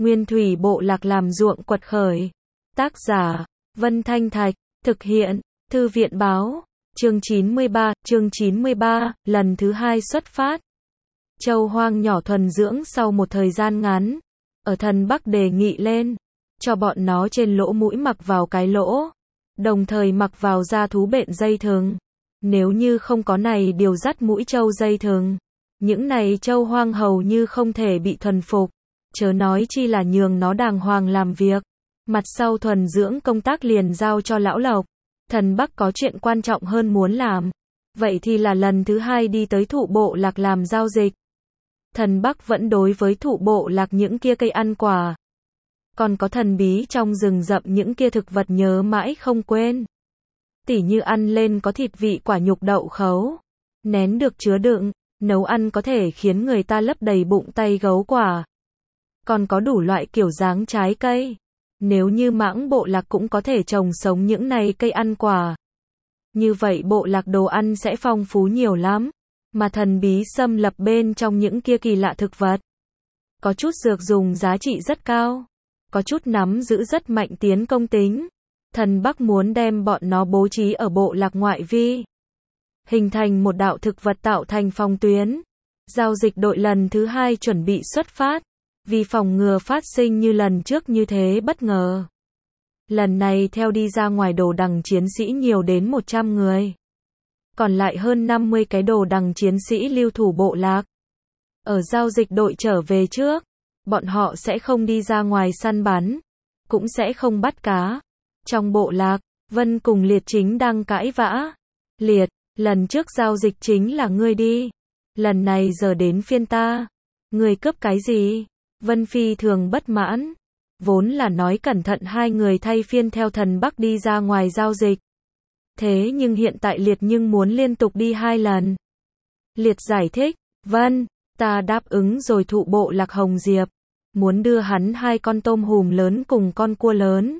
Nguyên thủy bộ lạc làm ruộng quật khởi. Tác giả, Vân Thanh Thạch, thực hiện, Thư viện báo, chương 93, lần thứ 2 xuất phát. Châu hoang nhỏ thuần dưỡng sau một thời gian ngắn, ở thần Bắc đề nghị lên, cho bọn nó trên lỗ mũi mặc vào cái lỗ, đồng thời mặc vào da thú bện dây thừng. Nếu như không có này điều dắt mũi trâu dây thừng, những này trâu hoang hầu như không thể bị thuần phục, chớ nói chi là nhường nó đàng hoàng làm việc. Mặt sau thuần dưỡng công tác liền giao cho lão Lộc. Thần Bắc có chuyện quan trọng hơn muốn làm, vậy thì là lần thứ 2 đi tới thụ bộ lạc làm giao dịch. Thần Bắc vẫn đối với thụ bộ lạc những kia cây ăn quả, còn có thần bí trong rừng rậm những kia thực vật nhớ mãi không quên. Tỉ như ăn lên có thịt vị quả nhục đậu khấu, nén được chứa đựng, nấu ăn có thể khiến người ta lấp đầy bụng tay gấu quả. Còn có đủ loại kiểu dáng trái cây. Nếu như mãng bộ lạc cũng có thể trồng sống những này cây ăn quả, như vậy bộ lạc đồ ăn sẽ phong phú nhiều lắm. Mà thần bí xâm lập bên trong những kia kỳ lạ thực vật, có chút dược dùng giá trị rất cao, có chút nắm giữ rất mạnh tiến công tính. Thần Bắc muốn đem bọn nó bố trí ở bộ lạc ngoại vi, hình thành một đạo thực vật tạo thành phòng tuyến. Giao dịch đội lần thứ 2 chuẩn bị xuất phát, vì phòng ngừa phát sinh như lần trước như thế bất ngờ. Lần này theo đi ra ngoài đồ đằng chiến sĩ nhiều đến 100 người. Còn lại hơn 50 cái đồ đằng chiến sĩ lưu thủ bộ lạc. Ở giao dịch đội trở về trước, bọn họ sẽ không đi ra ngoài săn bắn, cũng sẽ không bắt cá. Trong bộ lạc, Vân cùng Liệt chính đang cãi vã. Liệt, lần trước giao dịch chính là ngươi đi. Lần này giờ đến phiên ta. Ngươi cướp cái gì? Vân phi thường bất mãn. Vốn là nói cẩn thận hai người thay phiên theo thần Bắc đi ra ngoài giao dịch. Thế nhưng hiện tại Liệt nhưng muốn liên tục đi 2 lần. Liệt giải thích, Vân, ta đáp ứng rồi thụ bộ lạc Hồng Diệp. Muốn đưa hắn 2 con tôm hùm lớn cùng con cua lớn.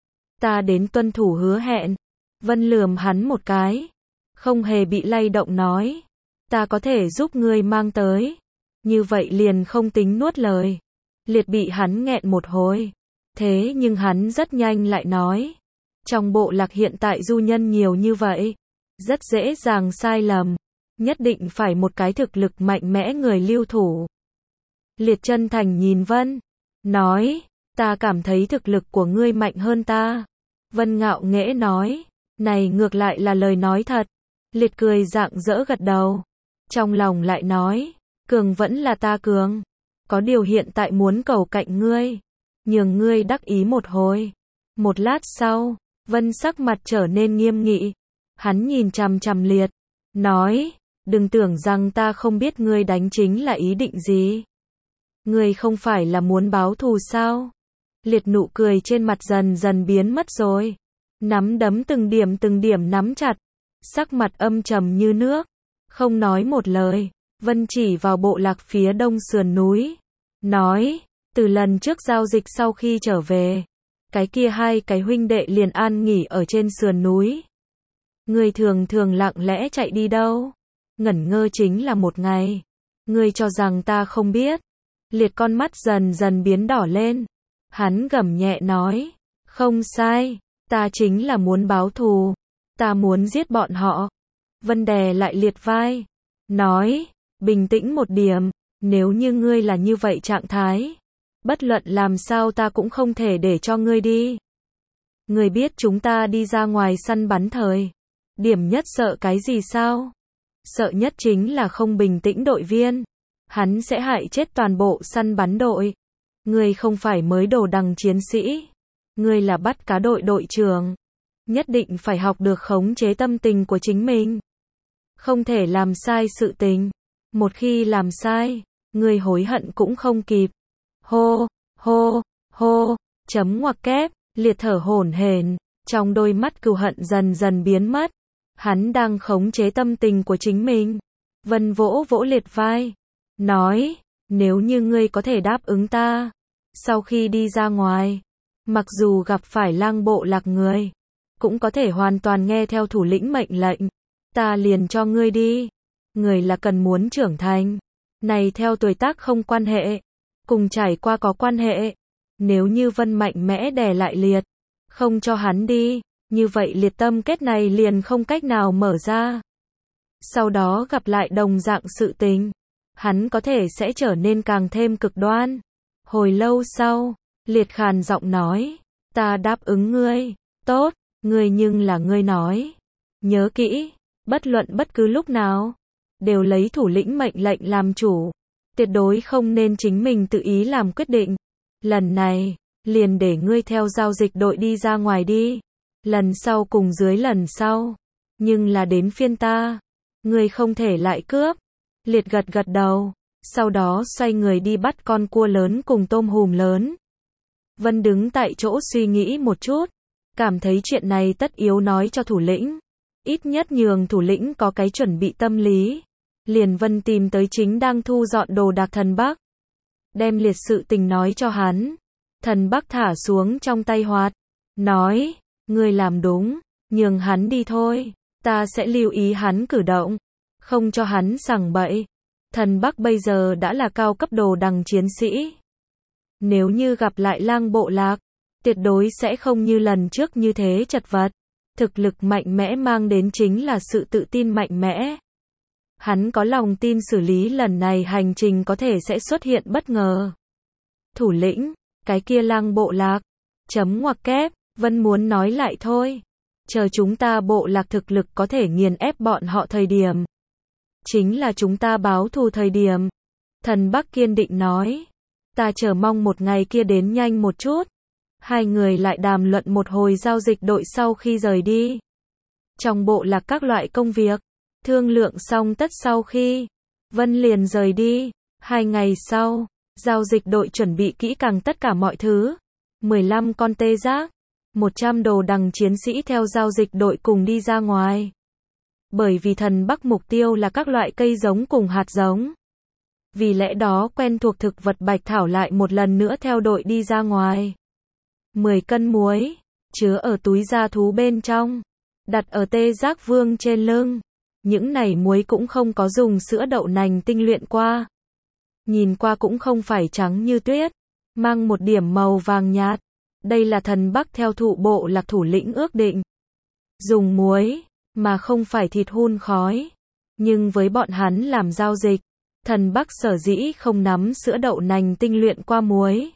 Ta đến tuân thủ hứa hẹn. Vân lườm hắn một cái. Không hề bị lay động nói. Ta có thể giúp ngươi mang tới. Như vậy liền không tính nuốt lời. Liệt bị hắn nghẹn một hồi. Thế nhưng hắn rất nhanh lại nói. Trong bộ lạc hiện tại du nhân nhiều như vậy. Rất dễ dàng sai lầm. Nhất định phải một cái thực lực mạnh mẽ người lưu thủ. Liệt chân thành nhìn Vân. Nói, ta cảm thấy thực lực của ngươi mạnh hơn ta. Vân ngạo nghễ nói. Này ngược lại là lời nói thật. Liệt cười rạng rỡ gật đầu. Trong lòng lại nói. Cường vẫn là ta cường. Có điều hiện tại muốn cầu cạnh ngươi. Nhường ngươi đắc ý một hồi. Một lát sau, Vân sắc mặt trở nên nghiêm nghị. Hắn nhìn chằm chằm Liệt. Nói, đừng tưởng rằng ta không biết ngươi đánh chính là ý định gì. Ngươi không phải là muốn báo thù sao? Liệt nụ cười trên mặt dần dần biến mất rồi. Nắm đấm từng điểm nắm chặt. Sắc mặt âm trầm như nước. Không nói một lời. Vân chỉ vào bộ lạc phía đông sườn núi. Nói, từ lần trước giao dịch sau khi trở về, cái kia 2 cái huynh đệ liền an nghỉ ở trên sườn núi. Ngươi thường lặng lẽ chạy đi đâu? Ngẩn ngơ chính là một ngày. Ngươi cho rằng ta không biết? Liệt con mắt dần dần biến đỏ lên. Hắn gầm nhẹ nói, không sai, ta chính là muốn báo thù. Ta muốn giết bọn họ. Vân đè lại Liệt vai. Nói, bình tĩnh một điểm. Nếu như ngươi là như vậy trạng thái, bất luận làm sao ta cũng không thể để cho ngươi đi. Ngươi biết chúng ta đi ra ngoài săn bắn thời điểm nhất sợ cái gì sao? Sợ nhất chính là không bình tĩnh đội viên. Hắn sẽ hại chết toàn bộ săn bắn đội. Ngươi không phải mới đồ đằng chiến sĩ. Ngươi là bắt cá đội đội trưởng. Nhất định phải học được khống chế tâm tình của chính mình. Không thể làm sai sự tình. Một khi làm sai, ngươi hối hận cũng không kịp. Hô, hô, hô, chấm ngoặc kép, Liệt thở hổn hển, trong đôi mắt cừu hận dần dần biến mất. Hắn đang khống chế tâm tình của chính mình. Vân vỗ vỗ Liệt vai. Nói, nếu như ngươi có thể đáp ứng ta, sau khi đi ra ngoài, mặc dù gặp phải lang bộ lạc người, cũng có thể hoàn toàn nghe theo thủ lĩnh mệnh lệnh. Ta liền cho ngươi đi. Người là cần muốn trưởng thành. Này theo tuổi tác không quan hệ, cùng trải qua có quan hệ. Nếu như Vân mạnh mẽ đè lại Liệt, không cho hắn đi, như vậy Liệt tâm kết này liền không cách nào mở ra. Sau đó gặp lại đồng dạng sự tình, hắn có thể sẽ trở nên càng thêm cực đoan. Hồi lâu sau, Liệt khàn giọng nói, ta đáp ứng ngươi, tốt, ngươi nhưng là ngươi nói. Nhớ kỹ, bất luận bất cứ lúc nào, đều lấy thủ lĩnh mệnh lệnh làm chủ. Tuyệt đối không nên chính mình tự ý làm quyết định. Lần này, liền để ngươi theo giao dịch đội đi ra ngoài đi. Lần sau cùng dưới lần sau. Nhưng là đến phiên ta. Ngươi không thể lại cướp. Liệt gật gật đầu. Sau đó xoay người đi bắt con cua lớn cùng tôm hùm lớn. Vân đứng tại chỗ suy nghĩ một chút. Cảm thấy chuyện này tất yếu nói cho thủ lĩnh. Ít nhất nhường thủ lĩnh có cái chuẩn bị tâm lý. Liền Vân tìm tới chính đang thu dọn đồ đạc Thần Bắc. Đem Liệt sự tình nói cho hắn. Thần Bắc thả xuống trong tay Hoạt. Nói, ngươi làm đúng, nhường hắn đi thôi. Ta sẽ lưu ý hắn cử động. Không cho hắn sằng bậy. Thần Bắc bây giờ đã là cao cấp đồ đằng chiến sĩ. Nếu như gặp lại lang bộ lạc, tuyệt đối sẽ không như lần trước như thế chật vật. Thực lực mạnh mẽ mang đến chính là sự tự tin mạnh mẽ. Hắn có lòng tin xử lý lần này hành trình có thể sẽ xuất hiện bất ngờ. Thủ lĩnh, cái kia lang bộ lạc. Chấm ngoặc kép, Vân muốn nói lại thôi. Chờ chúng ta bộ lạc thực lực có thể nghiền ép bọn họ thời điểm. Chính là chúng ta báo thù thời điểm. Thần Bắc kiên định nói. Ta chờ mong một ngày kia đến nhanh một chút. Hai người lại đàm luận một hồi giao dịch đội sau khi rời đi. Trong bộ lạc các loại công việc. Thương lượng xong tất sau khi Vân liền rời đi. 2 ngày sau, giao dịch đội chuẩn bị kỹ càng tất cả mọi thứ. 15 con tê giác, 100 đồ đằng chiến sĩ theo giao dịch đội cùng đi ra ngoài. Bởi vì Thần Bắc mục tiêu là các loại cây giống cùng hạt giống. Vì lẽ đó quen thuộc thực vật bạch thảo lại một lần nữa theo đội đi ra ngoài. 10 cân muối, chứa ở túi da thú bên trong, đặt ở tê giác vương trên lưng. Những này muối cũng không có dùng sữa đậu nành tinh luyện qua. Nhìn qua cũng không phải trắng như tuyết, mang một điểm màu vàng nhạt. Đây là Thần Bắc theo thụ bộ lạc thủ lĩnh ước định. Dùng muối, mà không phải thịt hun khói. Nhưng với bọn hắn làm giao dịch, Thần Bắc sở dĩ không nắm sữa đậu nành tinh luyện qua muối.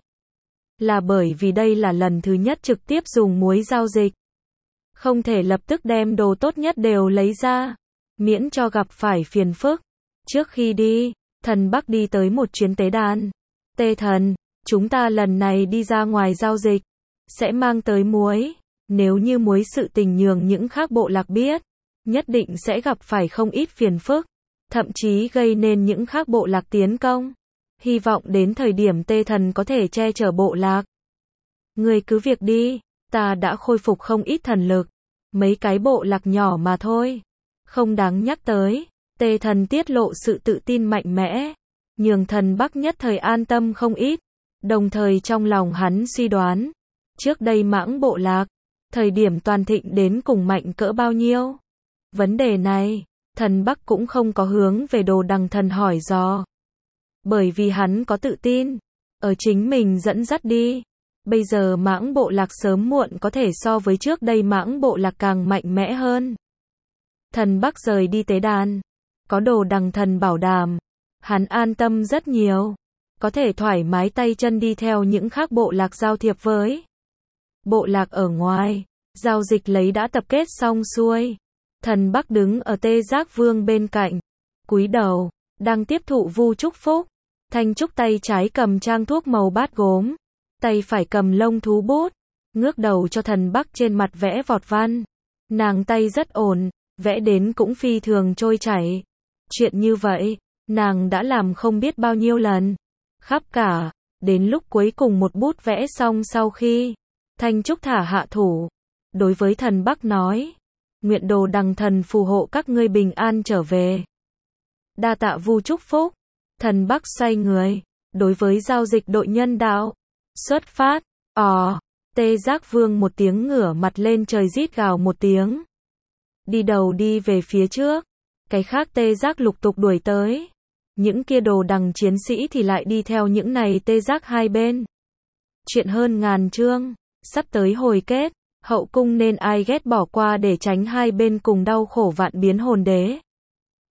Là bởi vì đây là lần thứ nhất trực tiếp dùng muối giao dịch. Không thể lập tức đem đồ tốt nhất đều lấy ra. Miễn cho gặp phải phiền phức. Trước khi đi, Thần Bắc đi tới một chuyến tế đàn. Tê thần, chúng ta lần này đi ra ngoài giao dịch, sẽ mang tới muối. Nếu như muối sự tình nhường những khác bộ lạc biết, nhất định sẽ gặp phải không ít phiền phức. Thậm chí gây nên những khác bộ lạc tiến công. Hy vọng đến thời điểm tê thần có thể che chở bộ lạc. Người cứ việc đi, ta đã khôi phục không ít thần lực. Mấy cái bộ lạc nhỏ mà thôi. Không đáng nhắc tới. Tê thần tiết lộ sự tự tin mạnh mẽ. Nhường Thần Bắc nhất thời an tâm không ít. Đồng thời trong lòng hắn suy đoán. Trước đây mãng bộ lạc. Thời điểm toàn thịnh đến cùng mạnh cỡ bao nhiêu. Vấn đề này, Thần Bắc cũng không có hướng về đồ đằng thần hỏi dò. Bởi vì hắn có tự tin. Ở chính mình dẫn dắt đi. Bây giờ mãng bộ lạc sớm muộn có thể so với trước đây mãng bộ lạc càng mạnh mẽ hơn. Thần Bắc rời đi tế đàn. Có đồ đằng thần bảo đảm. Hắn an tâm rất nhiều. Có thể thoải mái tay chân đi theo những khác bộ lạc giao thiệp với. Bộ lạc ở ngoài. Giao dịch lấy đã tập kết xong xuôi. Thần Bắc đứng ở tê giác vương bên cạnh. Cúi đầu. Đang tiếp thụ vu chúc phúc. Thanh Trúc tay trái cầm trang thuốc màu bát gốm. Tay phải cầm lông thú bút. Ngước đầu cho Thần Bắc trên mặt vẽ vọt văn. Nàng tay rất ổn. Vẽ đến cũng phi thường trôi chảy. Chuyện như vậy, nàng đã làm không biết bao nhiêu lần. Khắp cả, đến lúc cuối cùng một bút vẽ xong sau khi, Thanh Trúc thả hạ thủ. Đối với Thần Bắc nói, nguyện đồ đằng thần phù hộ các ngươi bình an trở về. Đa tạ vu chúc phúc. Thần Bắc xoay người, đối với giao dịch đội nhân đạo. Xuất phát, tê giác vương một tiếng ngửa mặt lên trời rít gào một tiếng. Đi đầu đi về phía trước. Cái khác tê giác lục tục đuổi tới. Những kia đồ đằng chiến sĩ thì lại đi theo những này tê giác hai bên. Chuyện hơn ngàn chương, sắp tới hồi kết, hậu cung nên ai ghét bỏ qua để tránh hai bên cùng đau khổ vạn biến hồn đế.